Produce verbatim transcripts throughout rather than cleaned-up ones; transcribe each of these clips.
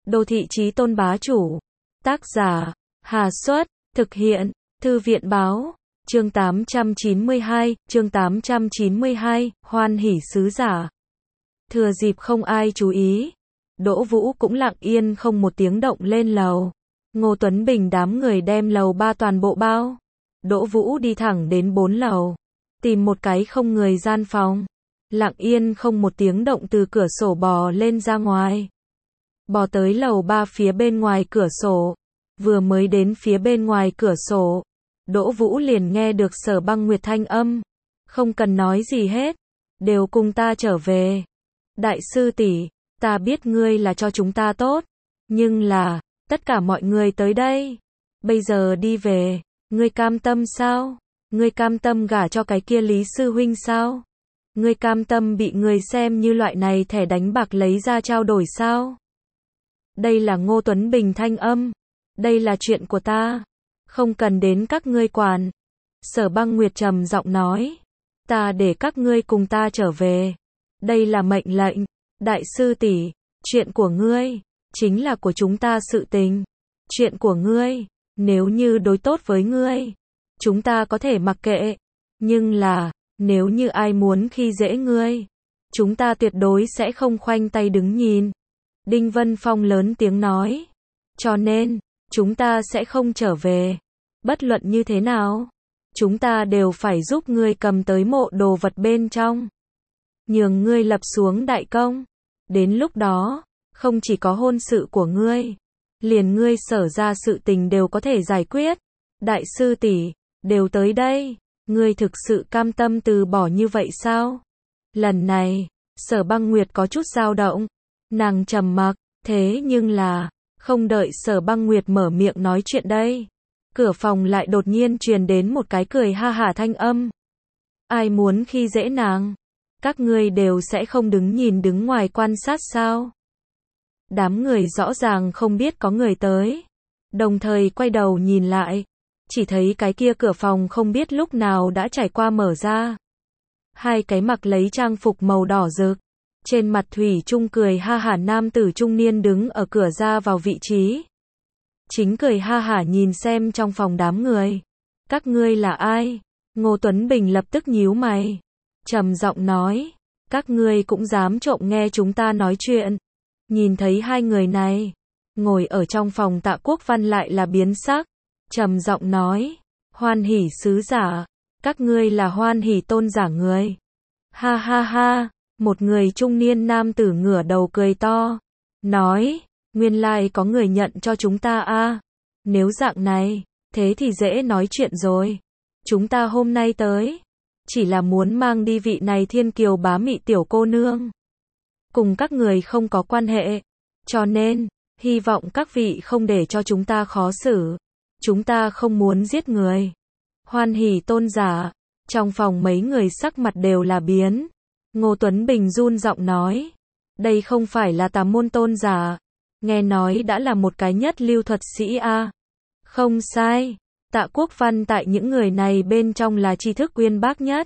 Đô thị chí tôn bá chủ. Tác giả, Hà Xuất, thực hiện, Thư viện báo. Chương tám trăm chín mươi hai, chương tám trăm chín mươi hai, hoan hỉ sứ giả. Thừa dịp không ai chú ý, Đỗ Vũ cũng lặng yên không một tiếng động lên lầu. Ngô Tuấn Bình đám người đem lầu ba toàn bộ bao. Đỗ Vũ đi thẳng đến bốn lầu, tìm một cái không người gian phòng, lặng yên không một tiếng động từ cửa sổ bò lên ra ngoài. Bò tới lầu ba phía bên ngoài cửa sổ, vừa mới đến phía bên ngoài cửa sổ, Đỗ Vũ liền nghe được Sở Băng Nguyệt thanh âm, không cần nói gì hết, đều cùng ta trở về. Đại sư tỷ, ta biết ngươi là cho chúng ta tốt, nhưng là, tất cả mọi người tới đây, bây giờ đi về, ngươi cam tâm sao? Ngươi cam tâm gả cho cái kia Lý sư huynh sao? Ngươi cam tâm bị người xem như loại này thẻ đánh bạc lấy ra trao đổi sao? Đây là Ngô Tuấn Bình thanh âm, đây là chuyện của ta, không cần đến các ngươi quản. Sở Băng Nguyệt trầm giọng nói, ta để các ngươi cùng ta trở về, đây là mệnh lệnh. Đại sư tỷ, chuyện của ngươi chính là của chúng ta sự tình, chuyện của ngươi, nếu như đối tốt với ngươi, chúng ta có thể mặc kệ, nhưng là, nếu như ai muốn khi dễ ngươi, chúng ta tuyệt đối sẽ không khoanh tay đứng nhìn. Đinh Vân Phong lớn tiếng nói, cho nên, chúng ta sẽ không trở về, bất luận như thế nào, chúng ta đều phải giúp ngươi cầm tới mộ đồ vật bên trong, nhường ngươi lập xuống đại công, đến lúc đó, không chỉ có hôn sự của ngươi, liền ngươi Sở ra sự tình đều có thể giải quyết. Đại sư tỷ, đều tới đây, ngươi thực sự cam tâm từ bỏ như vậy sao? Lần này, Sở Băng Nguyệt có chút dao động, nàng trầm mặc, thế nhưng là, không đợi Sở Băng Nguyệt mở miệng nói chuyện đây, cửa phòng lại đột nhiên truyền đến một cái cười ha hả thanh âm. Ai muốn khi dễ nàng? Các ngươi đều sẽ không đứng nhìn đứng ngoài quan sát sao? Đám người rõ ràng không biết có người tới, đồng thời quay đầu nhìn lại, chỉ thấy cái kia cửa phòng không biết lúc nào đã trải qua mở ra. Hai cái mặc lấy trang phục màu đỏ rực, trên mặt thủy chung cười ha hả nam tử trung niên đứng ở cửa ra vào vị trí. Chính cười ha hả nhìn xem trong phòng đám người. Các ngươi là ai? Ngô Tuấn Bình lập tức nhíu mày, trầm giọng nói, các ngươi cũng dám trộm nghe chúng ta nói chuyện. Nhìn thấy hai người này, ngồi ở trong phòng Tạ Quốc Văn lại là biến sắc, trầm giọng nói, hoan hỉ sứ giả, các ngươi là hoan hỉ tôn giả người. Ha ha ha, một người trung niên nam tử ngửa đầu cười to, nói, nguyên lai có người nhận cho chúng ta a. Nếu dạng này, thế thì dễ nói chuyện rồi. Chúng ta hôm nay tới, chỉ là muốn mang đi vị này thiên kiều bá mị tiểu cô nương. Cùng các người không có quan hệ, cho nên, hy vọng các vị không để cho chúng ta khó xử. Chúng ta không muốn giết người. Hoan hỉ tôn giả, trong phòng mấy người sắc mặt đều là biến. Ngô Tuấn Bình run giọng nói, đây không phải là Tà môn tôn giả, nghe nói đã là một cái nhất lưu thuật sĩ a. À. Không sai, Tạ Quốc Văn tại những người này bên trong là tri thức uyên bác nhất.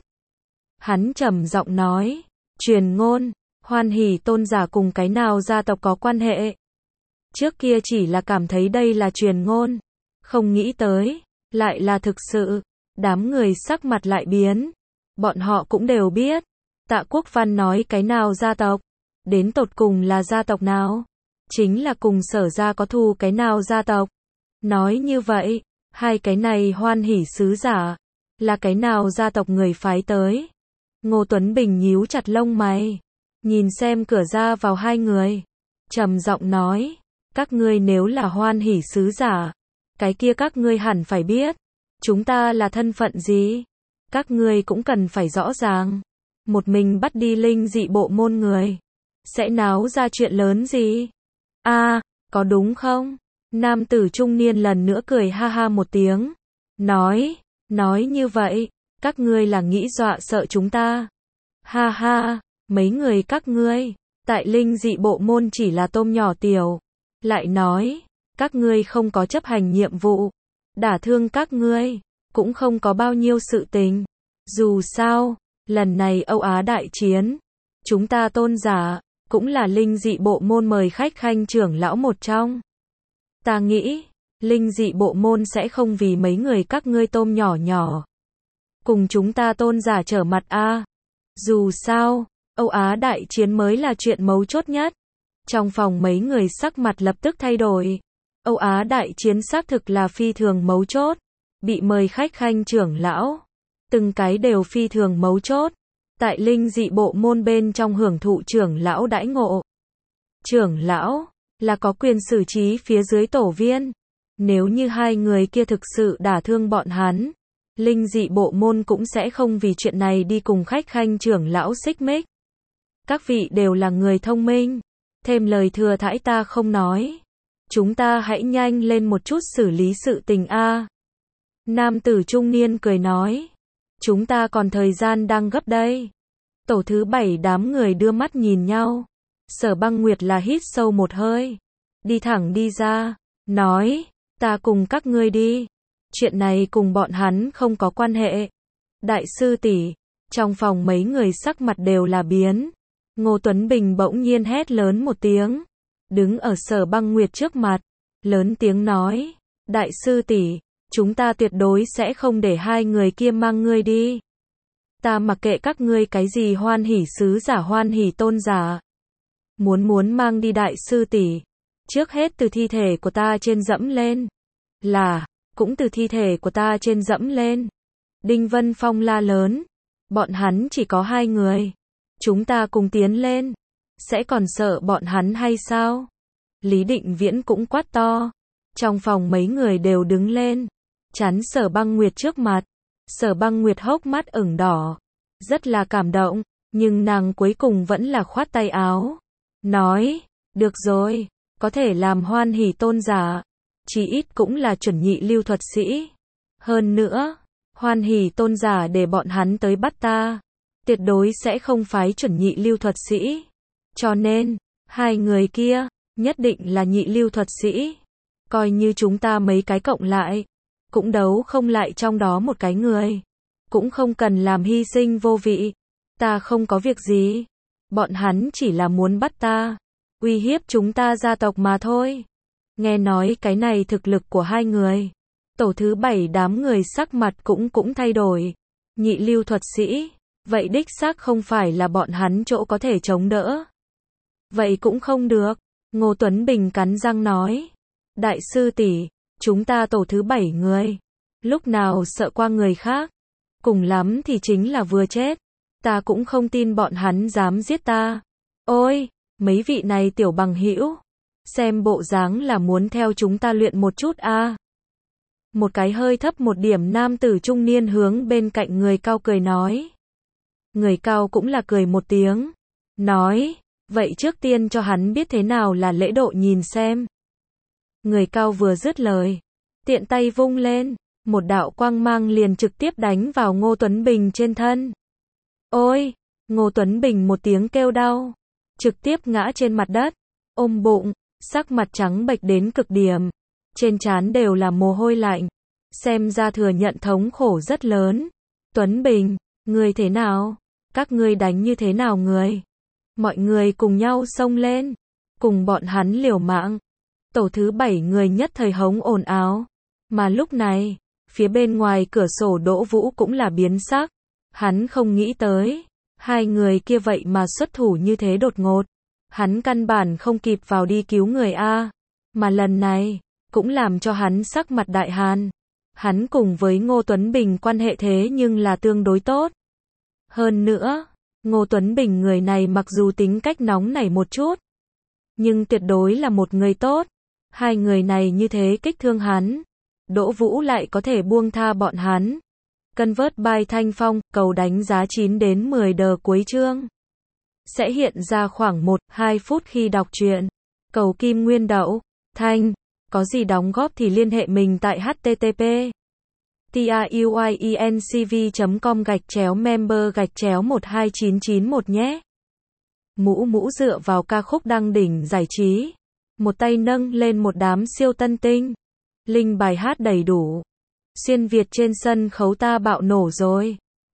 Hắn trầm giọng nói, truyền ngôn, hoan hỉ tôn giả cùng cái nào gia tộc có quan hệ. Trước kia chỉ là cảm thấy đây là truyền ngôn, không nghĩ tới, lại là thực sự. Đám người sắc mặt lại biến, bọn họ cũng đều biết. Tạ Quốc Văn nói cái nào gia tộc, đến tột cùng là gia tộc nào, chính là cùng Sở ra có thù cái nào gia tộc. Nói như vậy, hai cái này hoan hỉ sứ giả, là cái nào gia tộc người phái tới. Ngô Tuấn Bình nhíu chặt lông mày, nhìn xem cửa ra vào hai người, trầm giọng nói, các ngươi nếu là hoan hỉ sứ giả, cái kia các ngươi hẳn phải biết, chúng ta là thân phận gì, các ngươi cũng cần phải rõ ràng. Một mình bắt đi linh dị bộ môn người, sẽ náo ra chuyện lớn gì? A, à, có đúng không? Nam tử trung niên lần nữa cười ha ha một tiếng, nói, nói như vậy, các ngươi là nghĩ dọa sợ chúng ta. Ha ha, mấy người các ngươi, tại linh dị bộ môn chỉ là tôm nhỏ tiểu, lại nói, các ngươi không có chấp hành nhiệm vụ, đả thương các ngươi, cũng không có bao nhiêu sự tình. Dù sao, lần này Âu Á đại chiến, chúng ta tôn giả, cũng là linh dị bộ môn mời khách khanh trưởng lão một trong. Ta nghĩ, linh dị bộ môn sẽ không vì mấy người các ngươi tôm nhỏ nhỏ cùng chúng ta tôn giả trở mặt a. Dù sao, Âu Á đại chiến mới là chuyện mấu chốt nhất. Trong phòng mấy người sắc mặt lập tức thay đổi. Âu Á đại chiến xác thực là phi thường mấu chốt. Bị mời khách khanh trưởng lão, từng cái đều phi thường mấu chốt. Tại linh dị bộ môn bên trong hưởng thụ trưởng lão đãi ngộ. Trưởng lão là có quyền xử trí phía dưới tổ viên. Nếu như hai người kia thực sự đả thương bọn hắn, linh dị bộ môn cũng sẽ không vì chuyện này đi cùng khách khanh trưởng lão xích mích. Các vị đều là người thông minh, thêm lời thừa thãi ta không nói. Chúng ta hãy nhanh lên một chút xử lý sự tình a. Nam tử trung niên cười nói, chúng ta còn thời gian đang gấp đây. Tổ thứ bảy đám người đưa mắt nhìn nhau. Sở Băng Nguyệt là hít sâu một hơi, đi thẳng đi ra, nói, ta cùng các ngươi đi. Chuyện này cùng bọn hắn không có quan hệ. Đại sư tỷ, trong phòng mấy người sắc mặt đều là biến. Ngô Tuấn Bình bỗng nhiên hét lớn một tiếng, đứng ở Sở Băng Nguyệt trước mặt, lớn tiếng nói, đại sư tỷ, chúng ta tuyệt đối sẽ không để hai người kia mang ngươi đi. Ta mặc kệ các ngươi cái gì hoan hỉ sứ giả hoan hỉ tôn giả. Muốn muốn mang đi đại sư tỷ, trước hết từ thi thể của ta trên dẫm lên. Là, cũng từ thi thể của ta trên dẫm lên. Đinh Vân Phong la lớn, bọn hắn chỉ có hai người. Chúng ta cùng tiến lên, sẽ còn sợ bọn hắn hay sao? Lý Định Viễn cũng quát to. Trong phòng mấy người đều đứng lên, chắn Sở Băng Nguyệt trước mặt. Sở Băng Nguyệt hốc mắt ửng đỏ, rất là cảm động, nhưng nàng cuối cùng vẫn là khoát tay áo. Nói, được rồi, có thể làm hoan hỉ tôn giả, chí ít cũng là chuẩn nhị lưu thuật sĩ. Hơn nữa, hoan hỉ tôn giả để bọn hắn tới bắt ta, tuyệt đối sẽ không phái chuẩn nhị lưu thuật sĩ. Cho nên, hai người kia, nhất định là nhị lưu thuật sĩ. Coi như chúng ta mấy cái cộng lại, cũng đấu không lại trong đó một cái người. Cũng không cần làm hy sinh vô vị. Ta không có việc gì. Bọn hắn chỉ là muốn bắt ta, uy hiếp chúng ta gia tộc mà thôi. Nghe nói cái này thực lực của hai người. Tổ thứ bảy đám người sắc mặt cũng cũng thay đổi. Nhị lưu thuật sĩ, vậy đích xác không phải là bọn hắn chỗ có thể chống đỡ. Vậy cũng không được. Ngô Tuấn Bình cắn răng nói. Đại sư tỷ, chúng ta tổ thứ bảy người. Lúc nào sợ qua người khác. Cùng lắm thì chính là vừa chết. Ta cũng không tin bọn hắn dám giết ta. Ôi, mấy vị này tiểu bằng hữu, xem bộ dáng là muốn theo chúng ta luyện một chút a. À. Một cái hơi thấp một điểm nam tử trung niên hướng bên cạnh người cao cười nói. Người cao cũng là cười một tiếng, nói, vậy trước tiên cho hắn biết thế nào là lễ độ nhìn xem. Người cao vừa dứt lời, tiện tay vung lên, một đạo quang mang liền trực tiếp đánh vào Ngô Tuấn Bình trên thân. Ôi, Ngô Tuấn Bình một tiếng kêu đau, trực tiếp ngã trên mặt đất, ôm bụng, sắc mặt trắng bệch đến cực điểm, trên trán đều là mồ hôi lạnh, xem ra thừa nhận thống khổ rất lớn. Tuấn Bình, người thế nào? Các ngươi đánh như thế nào người? Mọi người cùng nhau xông lên, cùng bọn hắn liều mạng. Tổ thứ bảy người nhất thời hống ồn ào, mà lúc này, phía bên ngoài cửa sổ Đỗ Vũ cũng là biến sắc. Hắn không nghĩ tới, hai người kia vậy mà xuất thủ như thế đột ngột. Hắn căn bản không kịp vào đi cứu người a, mà lần này, cũng làm cho hắn sắc mặt đại hàn. Hắn cùng với Ngô Tuấn Bình quan hệ thế nhưng là tương đối tốt. Hơn nữa, Ngô Tuấn Bình người này mặc dù tính cách nóng nảy một chút, nhưng tuyệt đối là một người tốt. Hai người này như thế kích thương hắn, Đỗ Vũ lại có thể buông tha bọn hắn. Convert by Thanh Phong, cầu đánh giá chín đến mười đờ cuối chương. Sẽ hiện ra khoảng một đến hai phút khi đọc truyện. Cầu Kim Nguyên Đậu, Thanh, có gì đóng góp thì liên hệ mình tại http truyencv chấm com gạch chéo member gạch chéo một hai chín chín một nhé. Mũ mũ dựa vào ca khúc đăng đỉnh giải trí. Một tay nâng lên một đám siêu tân tinh. Linh bài hát đầy đủ. Xuyên Việt trên sân khấu ta bạo nổ rồi.